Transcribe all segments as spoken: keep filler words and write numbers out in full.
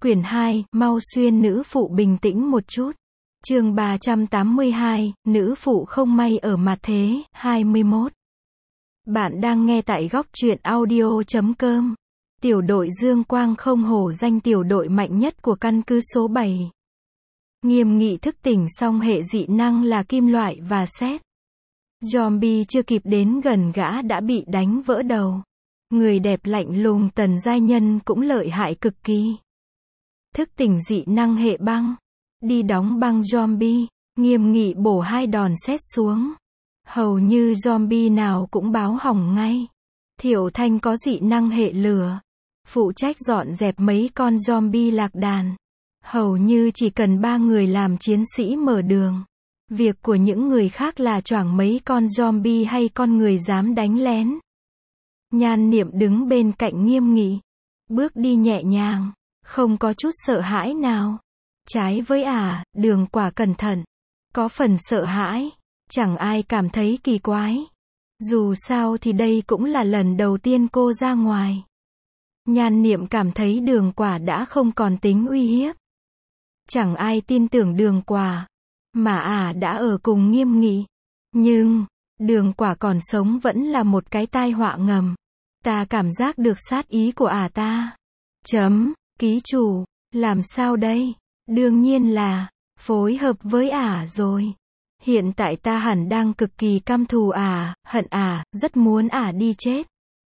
Quyển hai, mau xuyên nữ phụ bình tĩnh một chút. Chương ba trăm tám mươi hai, nữ phụ không may ở mặt thế, hai mươi mốt. Bạn đang nghe tại góc truyện audio chấm com. Tiểu đội Dương Quang không hổ danh tiểu đội mạnh nhất của căn cứ số bảy. Nghiêm nghị thức tỉnh xong hệ dị năng là kim loại và sét. Zombie chưa kịp đến gần gã đã bị đánh vỡ đầu. Người đẹp lạnh lùng Tần giai nhân cũng lợi hại cực kỳ. Thức tỉnh dị năng hệ băng. Đi đóng băng zombie. Nghiêm nghị bổ hai đòn sét xuống. Hầu như zombie nào cũng báo hỏng ngay. Thiệu Thanh có dị năng hệ lửa. Phụ trách dọn dẹp mấy con zombie lạc đàn. Hầu như chỉ cần ba người làm chiến sĩ mở đường. Việc của những người khác là choảng mấy con zombie hay con người dám đánh lén. Nhan Niệm đứng bên cạnh nghiêm nghị. Bước đi nhẹ nhàng. Không có chút sợ hãi nào. Trái với ả, à, Đường Quả cẩn thận. Có phần sợ hãi. Chẳng ai cảm thấy kỳ quái. Dù sao thì đây cũng là lần đầu tiên cô ra ngoài. Nhan Niệm cảm thấy Đường Quả đã không còn tính uy hiếp. Chẳng ai tin tưởng Đường Quả. Mà ả à đã ở cùng nghiêm nghị. Nhưng, Đường Quả còn sống vẫn là một cái tai họa ngầm. Ta cảm giác được sát ý của ả à ta. Chấm, ký chủ, làm sao đây? Đương nhiên là, phối hợp với ả à rồi. Hiện tại ta hẳn đang cực kỳ căm thù ả, à, hận ả, à, rất muốn ả à đi chết.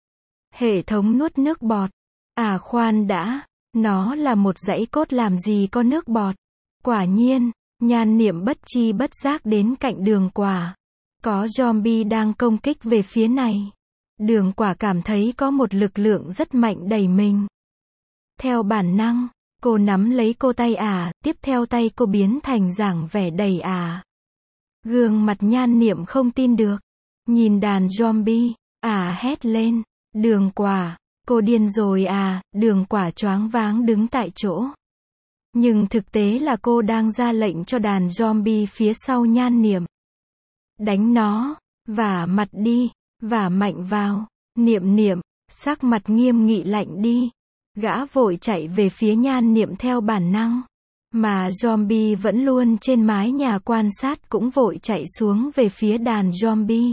Hệ thống nuốt nước bọt. Ả à khoan đã, nó là một dãy cốt làm gì có nước bọt. Quả nhiên, Nhan Niệm bất chi bất giác đến cạnh Đường Quả. Có zombie đang công kích về phía này. Đường Quả cảm thấy có một lực lượng rất mạnh đẩy mình. Theo bản năng, cô nắm lấy cô tay ả, à, tiếp theo tay cô biến thành dáng vẻ đẩy ả. À. Gương mặt Nhan Niệm không tin được. Nhìn đàn zombie, ả à hét lên. Đường Quả, cô điên rồi à, Đường Quả choáng váng đứng tại chỗ. Nhưng thực tế là cô đang ra lệnh cho đàn zombie phía sau Nhan Niệm. Đánh nó, vả mặt đi, vả mạnh vào, Niệm Niệm, sắc mặt nghiêm nghị lạnh đi. Gã vội chạy về phía Nhan Niệm theo bản năng. Mà zombie vẫn luôn trên mái nhà quan sát cũng vội chạy xuống về phía đàn zombie.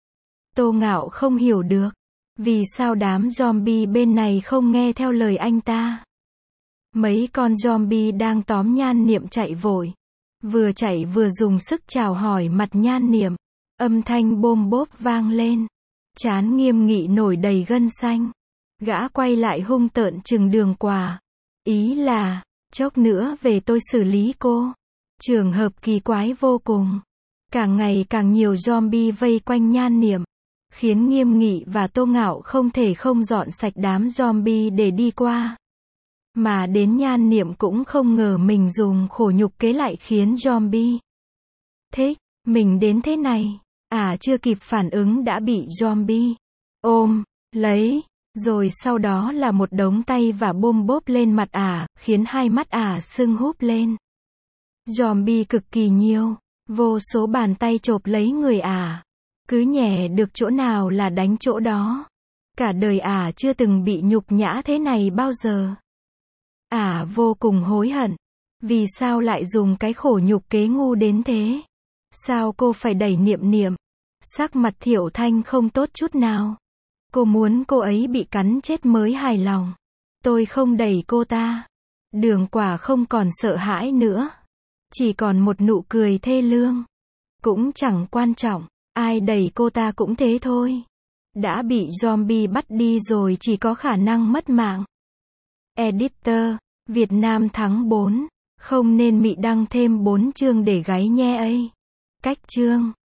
Tô Ngạo không hiểu được. Vì sao đám zombie bên này không nghe theo lời anh ta? Mấy con zombie đang tóm Nhan Niệm chạy vội. Vừa chạy vừa dùng sức chào hỏi mặt Nhan Niệm. Âm thanh bôm bốp vang lên. Trán nghiêm nghị nổi đầy gân xanh. Gã quay lại hung tợn trừng Đường Quả. Ý là, chốc nữa về tôi xử lý cô. Trường hợp kỳ quái vô cùng. Càng ngày càng nhiều zombie vây quanh Nhan Niệm. Khiến Nghiêm Nghị và Tô Ngạo không thể không dọn sạch đám zombie để đi qua. Mà đến Nhan Niệm cũng không ngờ mình dùng khổ nhục kế lại khiến zombie thích mình đến thế này. Ả à, chưa kịp phản ứng đã bị zombie ôm lấy. Rồi sau đó là một đống tay và bôm bốp lên mặt ả, à, khiến hai mắt ả à sưng húp lên. Zombie cực kỳ nhiều, vô số bàn tay chộp lấy người ả. À. Cứ nhè được chỗ nào là đánh chỗ đó. Cả đời ả à chưa từng bị nhục nhã thế này bao giờ. Ả à vô cùng hối hận. Vì sao lại dùng cái khổ nhục kế ngu đến thế? Sao cô phải đẩy Niệm Niệm? Sắc mặt Thiệu Thanh không tốt chút nào. Cô muốn cô ấy bị cắn chết mới hài lòng. Tôi không đẩy cô ta. Đường Quả không còn sợ hãi nữa. Chỉ còn một nụ cười thê lương. Cũng chẳng quan trọng. Ai đẩy cô ta cũng thế thôi. Đã bị zombie bắt đi rồi chỉ có khả năng mất mạng. Editor, Việt Nam tháng bốn. Không nên mị đăng thêm bốn chương để gáy nhe ấy. Cách chương.